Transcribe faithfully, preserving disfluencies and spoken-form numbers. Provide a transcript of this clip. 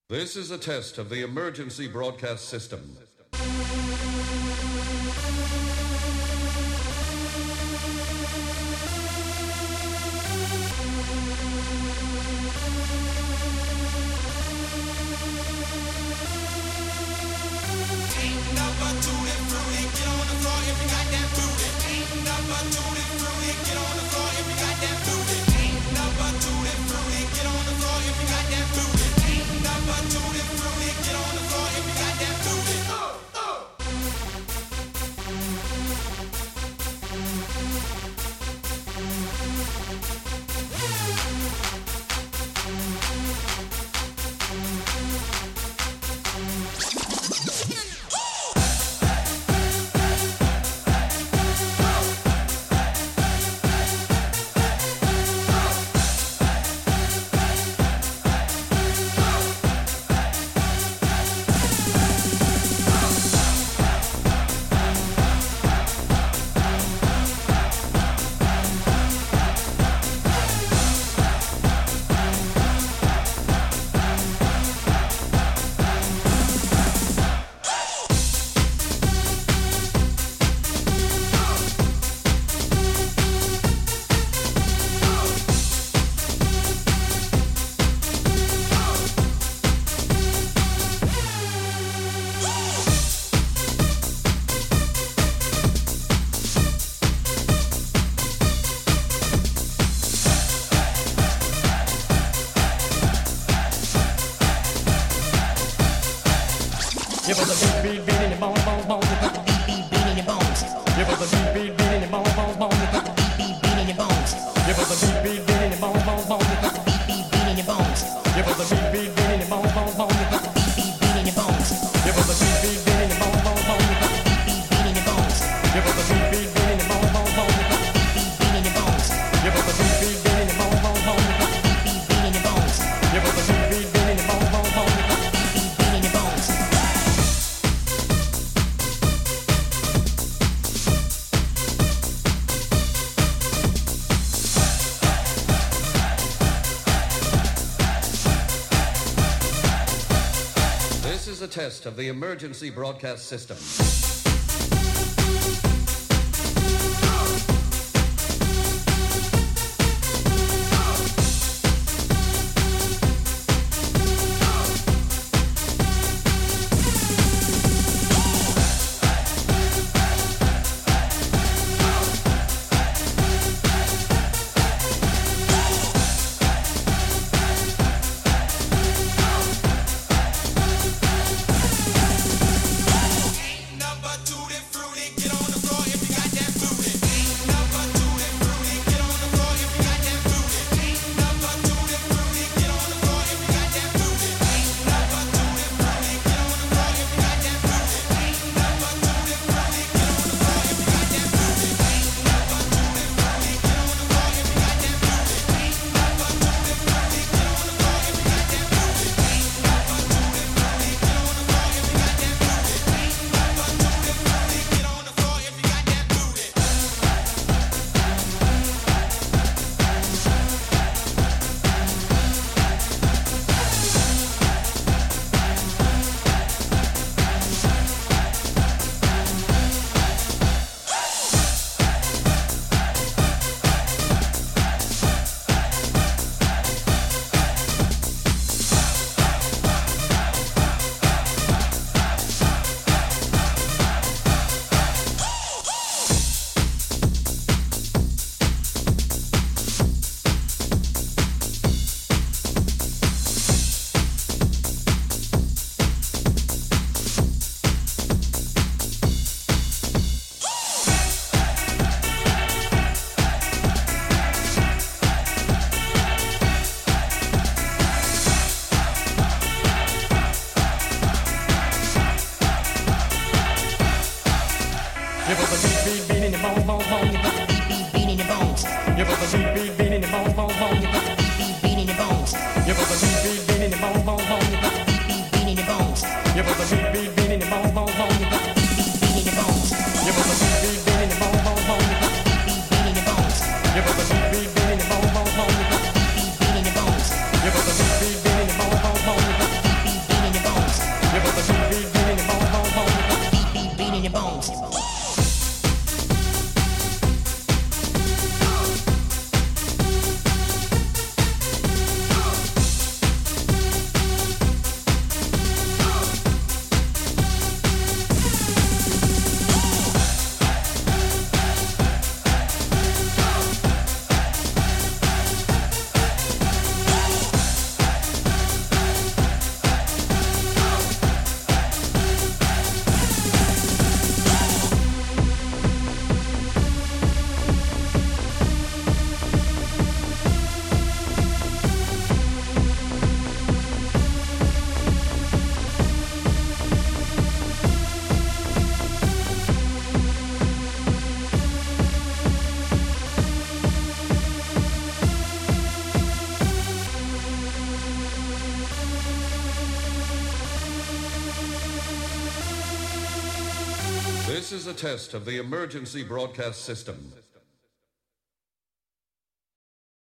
This is a test of the emergency broadcast system. You put the beat, beat, beat in your bones, bones, bones. You put the beat, beat, beat in your bones. You put the beat, beat, beat in your bones, bones, bones. You put the beat, beat, beat in your bones. You put the beat, beat, beat in your bones, bones, bones. You put the beat, beat, beat in your bones. You put the beat, beat, beat in your bones, bones, bones. You put the beat, beat, beat in your bones. You put the beat, beat, beat in your bones, bones, bones. You put the beat, beat, beat in your bones. You put the beat, beat, beat in your bones, bones, bones. You put the beat, beat, beat in your bones. You put the beat, beat, beat in your bones, bones, bones. You put the beat, beat, beat in your bones. You put the beat, beat, beat in your bones, bones, bones. You put the beat, beat, beat in your bones. This is a test of the emergency broadcast system. Number This is a test of the emergency broadcast system.